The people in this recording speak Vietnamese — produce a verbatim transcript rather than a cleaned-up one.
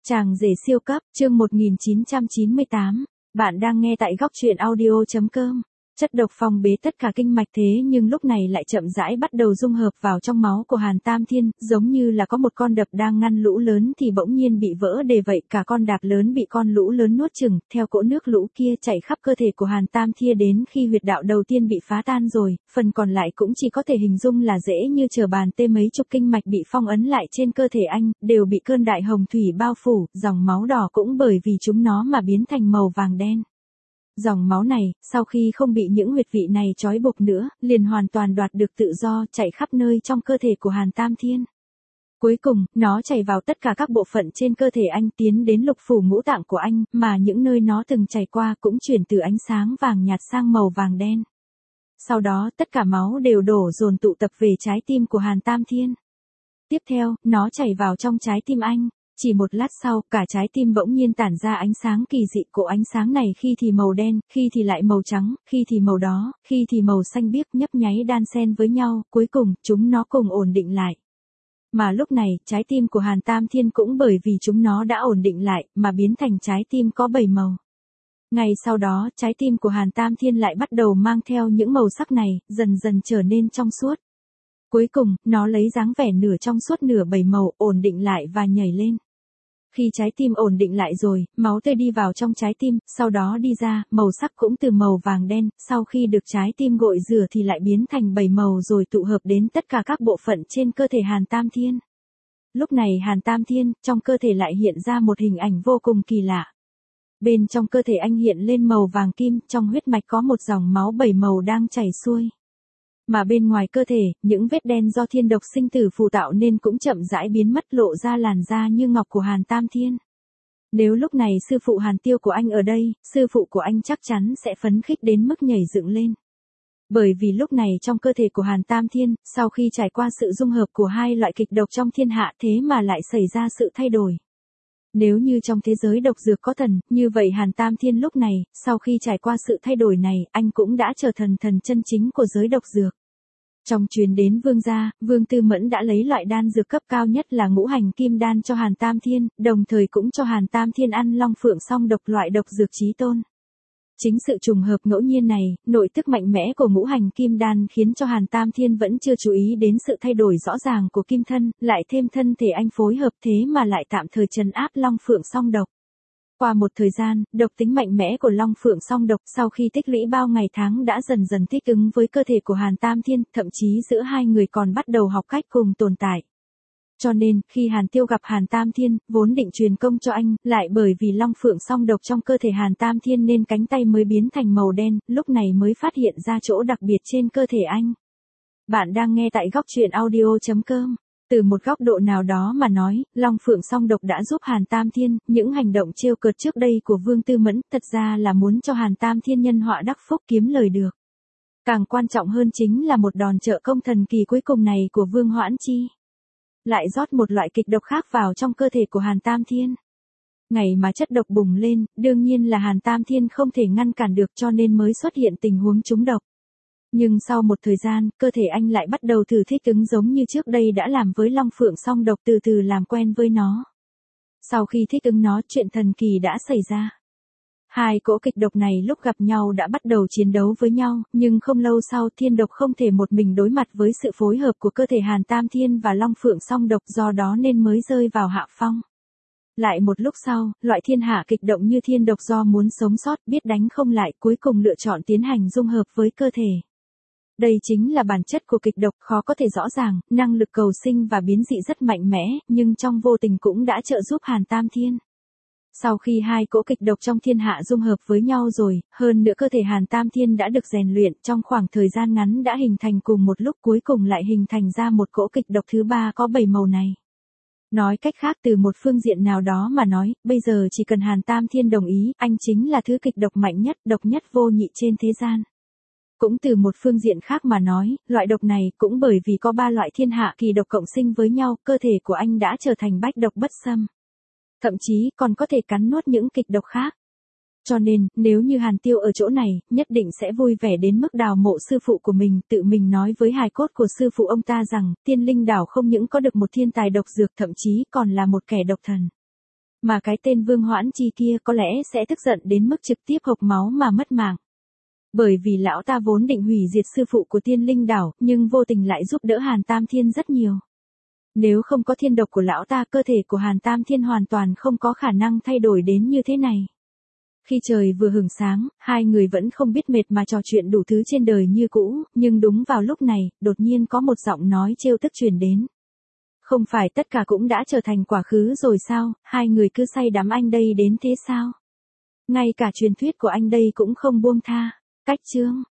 Chàng rể siêu cấp, chương một nghìn chín trăm chín mươi tám. Bạn đang nghe tại góc truyện audio.com. Chất độc phong bế tất cả kinh mạch thế nhưng lúc này lại chậm rãi bắt đầu dung hợp vào trong máu của Hàn Tam Thiên, giống như là có một con đập đang ngăn lũ lớn thì bỗng nhiên bị vỡ đề vậy, cả con đạp lớn bị con lũ lớn nuốt chửng, theo cỗ nước lũ kia chảy khắp cơ thể của Hàn Tam Thiên đến khi huyệt đạo đầu tiên bị phá tan rồi, phần còn lại cũng chỉ có thể hình dung là dễ như trở bàn tê, mấy chục kinh mạch bị phong ấn lại trên cơ thể anh, đều bị cơn đại hồng thủy bao phủ, dòng máu đỏ cũng bởi vì chúng nó mà biến thành màu vàng đen. Dòng máu này, sau khi không bị những huyệt vị này trói buộc nữa, liền hoàn toàn đoạt được tự do, chạy khắp nơi trong cơ thể của Hàn Tam Thiên. Cuối cùng, nó chảy vào tất cả các bộ phận trên cơ thể anh, tiến đến lục phủ ngũ tạng của anh, mà những nơi nó từng chảy qua cũng chuyển từ ánh sáng vàng nhạt sang màu vàng đen. Sau đó, tất cả máu đều đổ dồn tụ tập về trái tim của Hàn Tam Thiên. Tiếp theo, nó chảy vào trong trái tim anh. Chỉ một lát sau, cả trái tim bỗng nhiên tản ra ánh sáng kỳ dị, cỗ ánh sáng này khi thì màu đen, khi thì lại màu trắng, khi thì màu đỏ, khi thì màu xanh biếc, nhấp nháy đan xen với nhau, cuối cùng, chúng nó cùng ổn định lại. Mà lúc này, trái tim của Hàn Tam Thiên cũng bởi vì chúng nó đã ổn định lại, mà biến thành trái tim có bảy màu. Ngày sau đó, trái tim của Hàn Tam Thiên lại bắt đầu mang theo những màu sắc này, dần dần trở nên trong suốt. Cuối cùng, nó lấy dáng vẻ nửa trong suốt nửa bảy màu, ổn định lại và nhảy lên. Khi trái tim ổn định lại rồi, máu tươi đi vào trong trái tim, sau đó đi ra, màu sắc cũng từ màu vàng đen, sau khi được trái tim gội rửa thì lại biến thành bảy màu rồi tụ hợp đến tất cả các bộ phận trên cơ thể Hàn Tam Thiên. Lúc này Hàn Tam Thiên, trong cơ thể lại hiện ra một hình ảnh vô cùng kỳ lạ. Bên trong cơ thể anh hiện lên màu vàng kim, trong huyết mạch có một dòng máu bảy màu đang chảy xuôi. Mà bên ngoài cơ thể, những vết đen do thiên độc sinh tử phù tạo nên cũng chậm rãi biến mất, lộ ra làn da như ngọc của Hàn Tam Thiên. Nếu lúc này sư phụ Hàn Tiêu của anh ở đây, sư phụ của anh chắc chắn sẽ phấn khích đến mức nhảy dựng lên. Bởi vì lúc này trong cơ thể của Hàn Tam Thiên, sau khi trải qua sự dung hợp của hai loại kịch độc trong thiên hạ thế mà lại xảy ra sự thay đổi. Nếu như trong thế giới độc dược có thần, như vậy Hàn Tam Thiên lúc này, sau khi trải qua sự thay đổi này, anh cũng đã trở thành thần chân chính của giới độc dược. Trong chuyến đến Vương gia, Vương Tư Mẫn đã lấy loại đan dược cấp cao nhất là ngũ hành kim đan cho Hàn Tam Thiên, đồng thời cũng cho Hàn Tam Thiên ăn long phượng song độc, loại độc dược chí tôn. Chính sự trùng hợp ngẫu nhiên này, nội tức mạnh mẽ của ngũ hành kim đan khiến cho Hàn Tam Thiên vẫn chưa chú ý đến sự thay đổi rõ ràng của kim thân, lại thêm thân thể anh phối hợp thế mà lại tạm thời trấn áp long phượng song độc. Qua một thời gian, độc tính mạnh mẽ của long phượng song độc sau khi tích lũy bao ngày tháng đã dần dần thích ứng với cơ thể của Hàn Tam Thiên, thậm chí giữa hai người còn bắt đầu học cách cùng tồn tại. Cho nên, khi Hàn Tiêu gặp Hàn Tam Thiên, vốn định truyền công cho anh, lại bởi vì long phượng song độc trong cơ thể Hàn Tam Thiên nên cánh tay mới biến thành màu đen, lúc này mới phát hiện ra chỗ đặc biệt trên cơ thể anh. Bạn đang nghe tại góc truyện audio.com. Từ một góc độ nào đó mà nói, long phượng song độc đã giúp Hàn Tam Thiên, những hành động trêu cợt trước đây của Vương Tư Mẫn, thật ra là muốn cho Hàn Tam Thiên nhân họa đắc phúc, kiếm lời được. Càng quan trọng hơn chính là một đòn trợ công thần kỳ cuối cùng này của Vương Hoãn Chi. Lại rót một loại kịch độc khác vào trong cơ thể của Hàn Tam Thiên. Ngày mà chất độc bùng lên, đương nhiên là Hàn Tam Thiên không thể ngăn cản được cho nên mới xuất hiện tình huống trúng độc. Nhưng sau một thời gian, cơ thể anh lại bắt đầu thử thích ứng giống như trước đây đã làm với long phượng song độc, từ từ làm quen với nó. Sau khi thích ứng nó, chuyện thần kỳ đã xảy ra. Hai cỗ kịch độc này lúc gặp nhau đã bắt đầu chiến đấu với nhau, nhưng không lâu sau thiên độc không thể một mình đối mặt với sự phối hợp của cơ thể Hàn Tam Thiên và long phượng song độc, do đó nên mới rơi vào hạ phong. Lại một lúc sau, loại thiên hạ kịch động như thiên độc do muốn sống sót, biết đánh không lại, cuối cùng lựa chọn tiến hành dung hợp với cơ thể. Đây chính là bản chất của kịch độc, khó có thể rõ ràng, năng lực cầu sinh và biến dị rất mạnh mẽ, nhưng trong vô tình cũng đã trợ giúp Hàn Tam Thiên. Sau khi hai cỗ kịch độc trong thiên hạ dung hợp với nhau rồi, hơn nữa cơ thể Hàn Tam Thiên đã được rèn luyện, trong khoảng thời gian ngắn đã hình thành cùng một lúc, cuối cùng lại hình thành ra một cỗ kịch độc thứ ba có bảy màu này. Nói cách khác, từ một phương diện nào đó mà nói, bây giờ chỉ cần Hàn Tam Thiên đồng ý, anh chính là thứ kịch độc mạnh nhất, độc nhất vô nhị trên thế gian. Cũng từ một phương diện khác mà nói, loại độc này cũng bởi vì có ba loại thiên hạ kỳ độc cộng sinh với nhau, cơ thể của anh đã trở thành bách độc bất xâm. Thậm chí còn có thể cắn nuốt những kịch độc khác. Cho nên, nếu như Hàn Tiêu ở chỗ này, nhất định sẽ vui vẻ đến mức đào mộ sư phụ của mình, tự mình nói với hài cốt của sư phụ ông ta rằng, Tiên Linh Đảo không những có được một thiên tài độc dược, thậm chí còn là một kẻ độc thần. Mà cái tên Vương Hoãn Chi kia có lẽ sẽ tức giận đến mức trực tiếp hộc máu mà mất mạng. Bởi vì lão ta vốn định hủy diệt sư phụ của Tiên Linh Đảo, nhưng vô tình lại giúp đỡ Hàn Tam Thiên rất nhiều. Nếu không có thiên độc của lão ta, cơ thể của Hàn Tam Thiên hoàn toàn không có khả năng thay đổi đến như thế này. Khi trời vừa hửng sáng, hai người vẫn không biết mệt mà trò chuyện đủ thứ trên đời như cũ, nhưng đúng vào lúc này, đột nhiên có một giọng nói trêu tức truyền đến. Không phải tất cả cũng đã trở thành quá khứ rồi sao, hai người cứ say đắm anh đây đến thế sao? Ngay cả truyền thuyết của anh đây cũng không buông tha. Cách chương